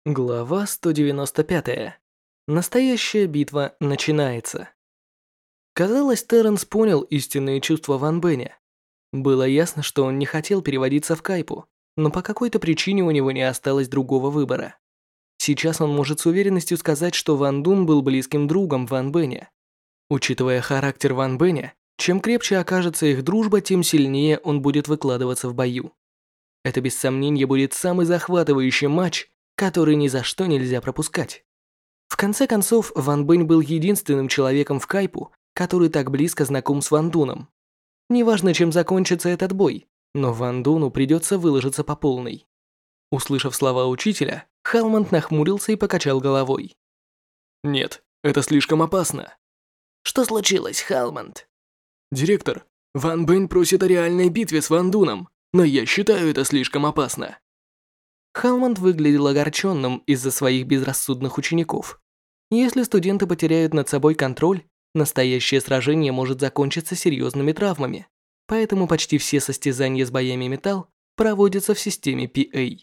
Глава 195. Настоящая битва начинается. Казалось, Терренс понял истинные чувства Ван Бэня. Было ясно, что он не хотел переводиться в Кайпу, но по какой-то причине у него не осталось другого выбора. Сейчас он может с уверенностью сказать, что Ван Дун был близким другом Ван Бэня. Учитывая характер Ван Бэня, чем крепче окажется их дружба, тем сильнее он будет выкладываться в бою. Это без сомнения будет самый захватывающий матч, который ни за что нельзя пропускать. В конце концов, Ван Бэнь был единственным человеком в Кайпу, который так близко знаком с Ван Дуном. Неважно, чем закончится этот бой, но Ван Дуну придется выложиться по полной. Услышав слова учителя, Халмонд нахмурился и покачал головой. «Нет, это слишком опасно». Что случилось, Халмонд? «Директор, Ван Бэнь просит о реальной битве с Ван Дуном, но я считаю это слишком опасно». Халмонд выглядел огорченным из-за своих безрассудных учеников. Если студенты потеряют над собой контроль, настоящее сражение может закончиться серьезными травмами, поэтому почти все состязания с боями металл проводятся в системе PA.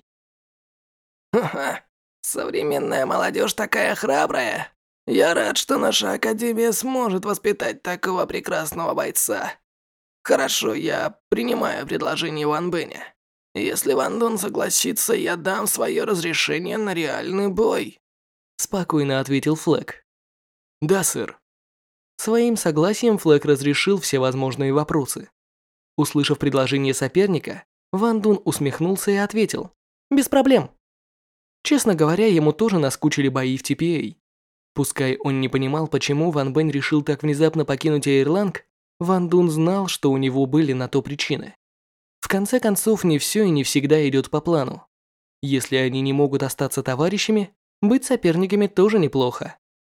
Ха-ха, современная молодежь такая храбрая. Я рад, что наша академия сможет воспитать такого прекрасного бойца. Хорошо, я принимаю предложение Ван Бэня. Если Ван Дун согласится, я дам свое разрешение на реальный бой. Спокойно ответил Флэк. «Да, сэр». Своим согласием Флэк разрешил все возможные вопросы. Услышав предложение соперника, Ван Дун усмехнулся и ответил: «Без проблем». Честно говоря, ему тоже наскучили бои в TPA. Пускай он не понимал, почему Ван Бэнь решил так внезапно покинуть Эйрланг, Ван Дун знал, что у него были на то причины. В конце концов, не все и не всегда идет по плану. Если они не могут остаться товарищами, быть соперниками тоже неплохо.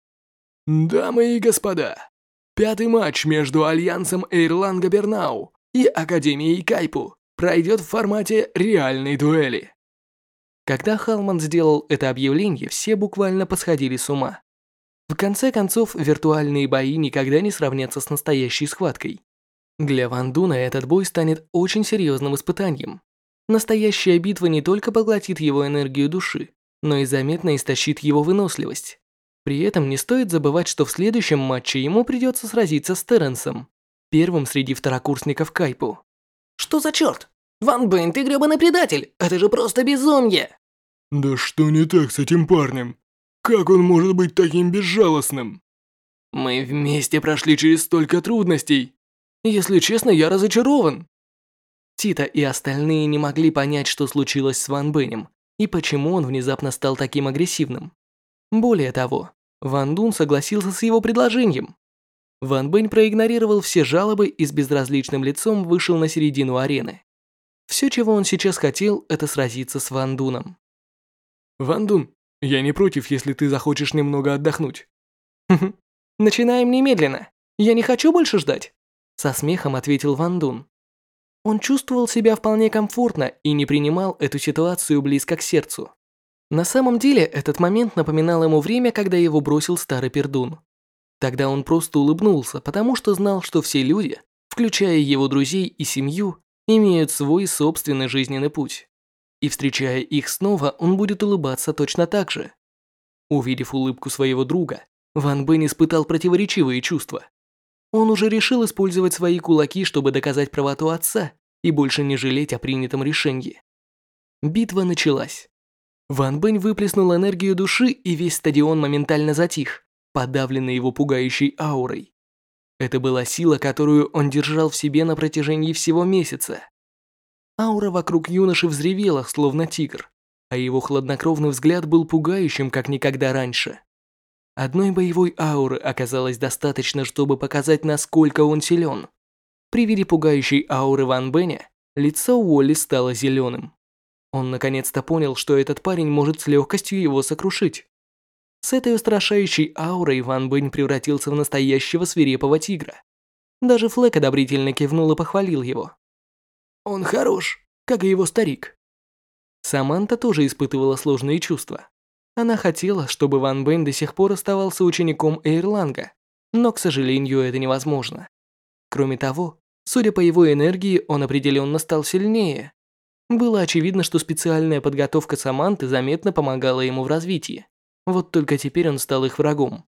Дамы и господа, пятый матч между Альянсом Эйрланга Бернау и Академией Кайпу пройдет в формате реальной дуэли. Когда Халман сделал это объявление, все буквально посходили с ума. В конце концов, виртуальные бои никогда не сравнятся с настоящей схваткой. Для Ван Дуна этот бой станет очень серьезным испытанием. Настоящая битва не только поглотит его энергию души, но и заметно истощит его выносливость. При этом не стоит забывать, что в следующем матче ему придется сразиться с Терренсом, первым среди второкурсников Кайпу. Что за черт? Ван Бэнь, ты гребаный предатель! Это же просто безумие! Да что не так с этим парнем? Как он может быть таким безжалостным? Мы вместе прошли через столько трудностей. Если честно, я разочарован. Тита и остальные не могли понять, что случилось с Ван Бэнем и почему он внезапно стал таким агрессивным. Более того, Ван Дун согласился с его предложением. Ван Бэнь проигнорировал все жалобы и с безразличным лицом вышел на середину арены. Все, чего он сейчас хотел, это сразиться с Ван Дуном. Ван Дун, я не против, если ты захочешь немного отдохнуть. Начинаем немедленно. Я не хочу больше ждать. Со смехом ответил Ван Дун. Он чувствовал себя вполне комфортно и не принимал эту ситуацию близко к сердцу. На самом деле, этот момент напоминал ему время, когда его бросил старый пердун. Тогда он просто улыбнулся, потому что знал, что все люди, включая его друзей и семью, имеют свой собственный жизненный путь. И встречая их снова, он будет улыбаться точно так же. Увидев улыбку своего друга, Ван Бэнь испытал противоречивые чувства. Он уже решил использовать свои кулаки, чтобы доказать правоту отца и больше не жалеть о принятом решении. Битва началась. Ван Бэнь выплеснул энергию души, и весь стадион моментально затих, подавленный его пугающей аурой. Это была сила, которую он держал в себе на протяжении всего месяца. Аура вокруг юноши взревела, словно тигр, а его хладнокровный взгляд был пугающим, как никогда раньше. Одной боевой ауры оказалось достаточно, чтобы показать, насколько он силен. При виде пугающей ауры Ван Бэня, лицо Уолли стало зеленым. Он наконец-то понял, что этот парень может с легкостью его сокрушить. С этой устрашающей аурой Ван Бэнь превратился в настоящего свирепого тигра. Даже Флэк одобрительно кивнул и похвалил его. Он хорош, как и его старик. Саманта тоже испытывала сложные чувства. Она хотела, чтобы Ван Бэнь до сих пор оставался учеником Эйрланга, но, к сожалению, это невозможно. Кроме того, судя по его энергии, он определенно стал сильнее. Было очевидно, что специальная подготовка Саманты заметно помогала ему в развитии. Вот только теперь он стал их врагом.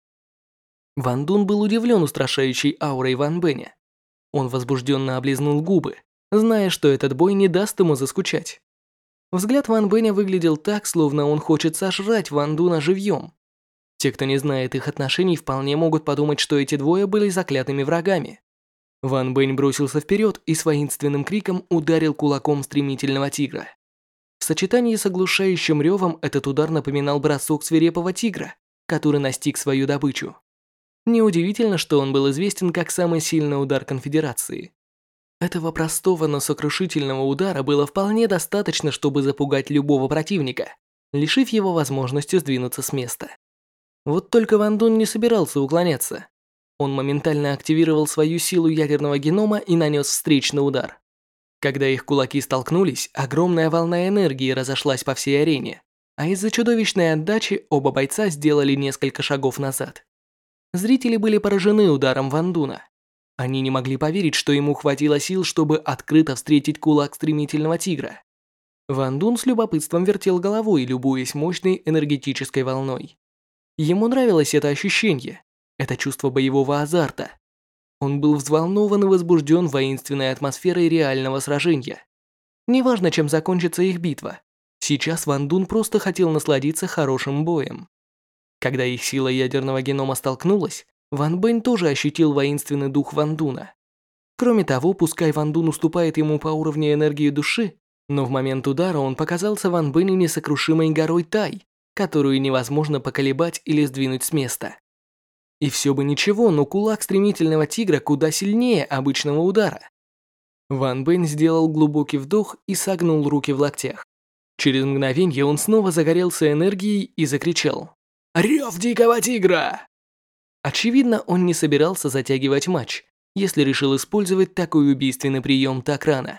Ван Дун был удивлен устрашающей аурой Ван Бэня. Он возбужденно облизнул губы, зная, что этот бой не даст ему заскучать. Взгляд Ван Бэня выглядел так, словно он хочет сожрать Ван Дуна живьем. Те, кто не знает их отношений, вполне могут подумать, что эти двое были заклятыми врагами. Ван Бэнь бросился вперед и с воинственным криком ударил кулаком стремительного тигра. В сочетании с оглушающим ревом этот удар напоминал бросок свирепого тигра, который настиг свою добычу. Неудивительно, что он был известен как самый сильный удар Конфедерации. Этого простого, но сокрушительного удара было вполне достаточно, чтобы запугать любого противника, лишив его возможности сдвинуться с места. Вот только Ван Дун не собирался уклоняться. Он моментально активировал свою силу ядерного генома и нанес встречный удар. Когда их кулаки столкнулись, огромная волна энергии разошлась по всей арене, а из-за чудовищной отдачи оба бойца сделали несколько шагов назад. Зрители были поражены ударом Ван Дуна. Они не могли поверить, что ему хватило сил, чтобы открыто встретить кулак стремительного тигра. Ван Дун с любопытством вертел головой, любуясь мощной энергетической волной. Ему нравилось это ощущение, это чувство боевого азарта. Он был взволнован и возбужден воинственной атмосферой реального сражения. Неважно, чем закончится их битва, сейчас Ван Дун просто хотел насладиться хорошим боем. Когда их сила ядерного генома столкнулась, Ван Бэнь тоже ощутил воинственный дух Ван Дуна. Кроме того, пускай Ван Дун уступает ему по уровню энергии души, но в момент удара он показался Ван Бэню несокрушимой горой Тай, которую невозможно поколебать или сдвинуть с места. И все бы ничего, но кулак стремительного тигра куда сильнее обычного удара. Ван Бэнь сделал глубокий вдох и согнул руки в локтях. Через мгновение он снова загорелся энергией и закричал: «Рев дикого тигра!» Очевидно, он не собирался затягивать матч, если решил использовать такой убийственный прием так рано.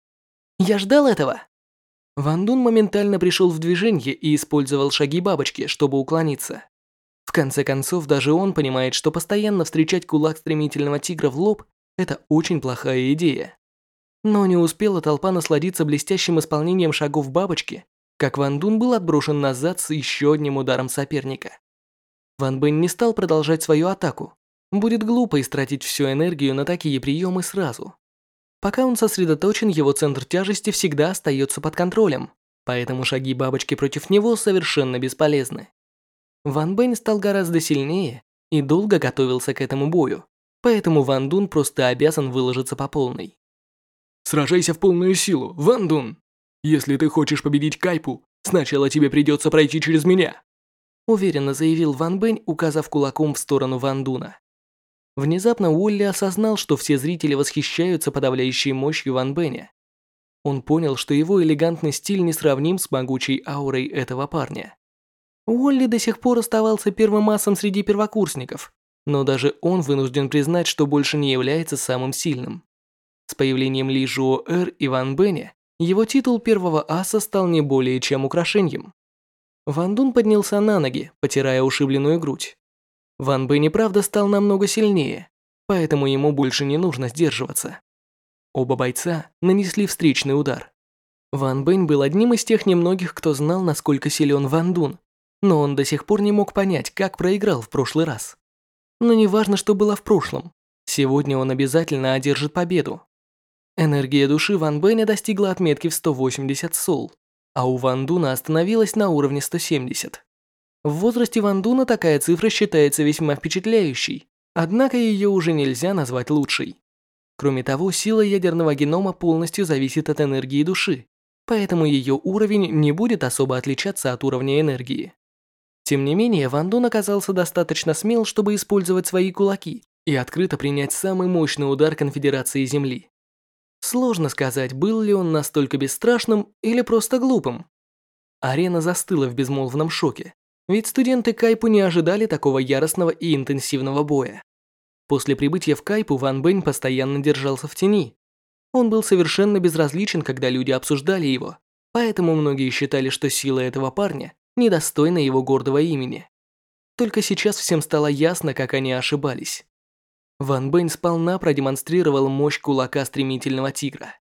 «Я ждал этого!» Ван Дун моментально пришел в движение и использовал шаги бабочки, чтобы уклониться. В конце концов, даже он понимает, что постоянно встречать кулак стремительного тигра в лоб – это очень плохая идея. Но не успела толпа насладиться блестящим исполнением шагов бабочки, как Ван Дун был отброшен назад с еще одним ударом соперника. Ван Бэнь не стал продолжать свою атаку. Будет глупо истратить всю энергию на такие приемы сразу. Пока он сосредоточен, его центр тяжести всегда остается под контролем, поэтому шаги бабочки против него совершенно бесполезны. Ван Бэнь стал гораздо сильнее и долго готовился к этому бою, поэтому Ван Дун просто обязан выложиться по полной. Сражайся в полную силу, Ван Дун! Если ты хочешь победить Кайпу, сначала тебе придется пройти через меня!» Уверенно заявил Ван Бэнь, указав кулаком в сторону Ван Дуна. Внезапно Уолли осознал, что все зрители восхищаются подавляющей мощью Ван Бэня. Он понял, что его элегантный стиль несравним с могучей аурой этого парня. Уолли до сих пор оставался первым асом среди первокурсников, но даже он вынужден признать, что больше не является самым сильным. С появлением Ли Жуо-Эр и Ван Бэня его титул первого аса стал не более чем украшением. Ван Дун поднялся на ноги, потирая ушибленную грудь. Ван Бэнь и правда стал намного сильнее, поэтому ему больше не нужно сдерживаться. Оба бойца нанесли встречный удар. Ван Бэнь был одним из тех немногих, кто знал, насколько силен Ван Дун, но он до сих пор не мог понять, как проиграл в прошлый раз. Но неважно, что было в прошлом, сегодня он обязательно одержит победу. Энергия души Ван Бэня достигла отметки в 180 сол, а у Ван Дуна остановилась на уровне 170. В возрасте Ван Дуна такая цифра считается весьма впечатляющей, однако ее уже нельзя назвать лучшей. Кроме того, сила ядерного генома полностью зависит от энергии души, поэтому ее уровень не будет особо отличаться от уровня энергии. Тем не менее, Ван Дун оказался достаточно смел, чтобы использовать свои кулаки и открыто принять самый мощный удар Конфедерации Земли. Сложно сказать, был ли он настолько бесстрашным или просто глупым. Арена застыла в безмолвном шоке, ведь студенты Кайпу не ожидали такого яростного и интенсивного боя. После прибытия в Кайпу Ван Бэнь постоянно держался в тени. Он был совершенно безразличен, когда люди обсуждали его, поэтому многие считали, что сила этого парня недостойна его гордого имени. Только сейчас всем стало ясно, как они ошибались. Ван Бэнь сполна продемонстрировал мощь кулака стремительного тигра.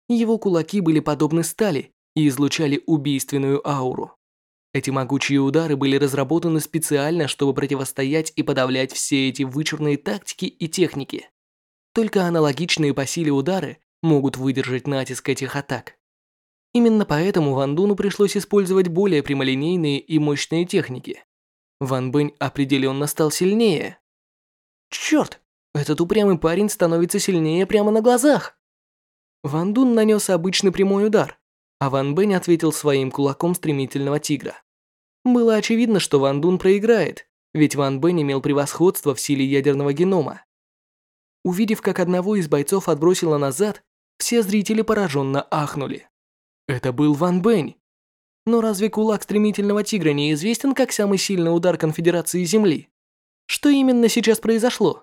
Его кулаки были подобны стали и излучали убийственную ауру. Эти могучие удары были разработаны специально, чтобы противостоять и подавлять все эти вычурные тактики и техники. Только аналогичные по силе удары могут выдержать натиск этих атак. Именно поэтому Ван Дуну пришлось использовать более прямолинейные и мощные техники. Ван Бэнь определенно стал сильнее. Черт, этот упрямый парень становится сильнее прямо на глазах. Ван Дун нанес обычный прямой удар, а Ван Бэнь ответил своим кулаком стремительного тигра. Было очевидно, что Ван Дун проиграет, ведь Ван Бэнь имел превосходство в силе ядерного генома. Увидев, как одного из бойцов отбросило назад, все зрители пораженно ахнули. Это был Ван Бэнь. Но разве кулак стремительного тигра не известен как самый сильный удар Конфедерации Земли? Что именно сейчас произошло?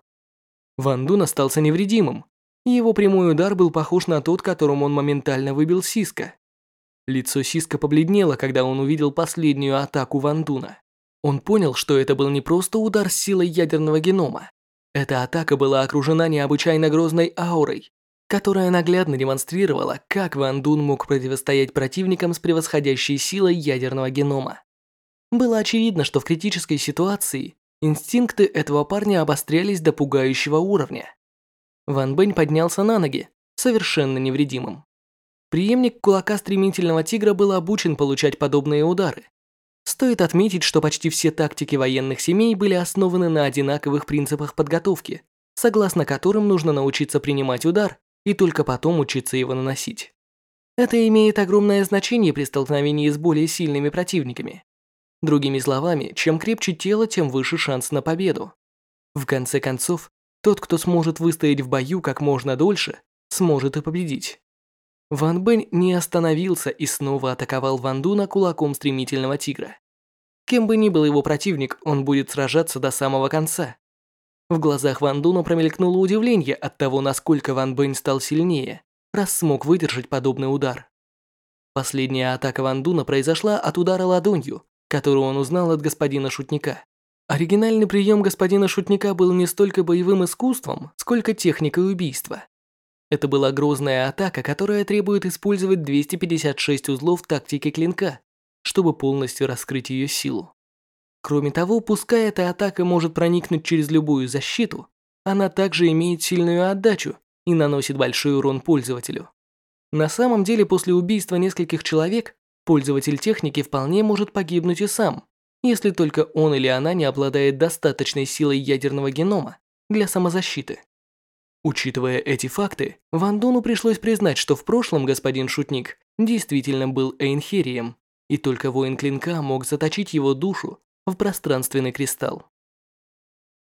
Ван Дун остался невредимым. Его прямой удар был похож на тот, которым он моментально выбил Сиска. Лицо Сиска побледнело, когда он увидел последнюю атаку Ван Дуна. Он понял, что это был не просто удар с силой ядерного генома. Эта атака была окружена необычайно грозной аурой, которая наглядно демонстрировала, как Ван Дун мог противостоять противникам с превосходящей силой ядерного генома. Было очевидно, что в критической ситуации инстинкты этого парня обострялись до пугающего уровня. Ван Бэнь поднялся на ноги, совершенно невредимым. Преемник кулака стремительного тигра был обучен получать подобные удары. Стоит отметить, что почти все тактики военных семей были основаны на одинаковых принципах подготовки, согласно которым нужно научиться принимать удар и только потом учиться его наносить. Это имеет огромное значение при столкновении с более сильными противниками. Другими словами, чем крепче тело, тем выше шанс на победу. В конце концов, тот, кто сможет выстоять в бою как можно дольше, сможет и победить. Ван Бэнь не остановился и снова атаковал Ван Дуна кулаком стремительного тигра. Кем бы ни был его противник, он будет сражаться до самого конца. В глазах Ван Дуна промелькнуло удивление от того, насколько Ван Бэнь стал сильнее, раз смог выдержать подобный удар. Последняя атака Ван Дуна произошла от удара ладонью, которую он узнал от господина Шутника. Оригинальный прием господина Шутника был не столько боевым искусством, сколько техникой убийства. Это была грозная атака, которая требует использовать 256 узлов тактики клинка, чтобы полностью раскрыть ее силу. Кроме того, пускай эта атака может проникнуть через любую защиту, она также имеет сильную отдачу и наносит большой урон пользователю. На самом деле, после убийства нескольких человек, пользователь техники вполне может погибнуть и сам, если только он или она не обладает достаточной силой ядерного генома для самозащиты. Учитывая эти факты, Ван Дуну пришлось признать, что в прошлом господин Шутник действительно был Эйнхерием, и только воин клинка мог заточить его душу в пространственный кристалл.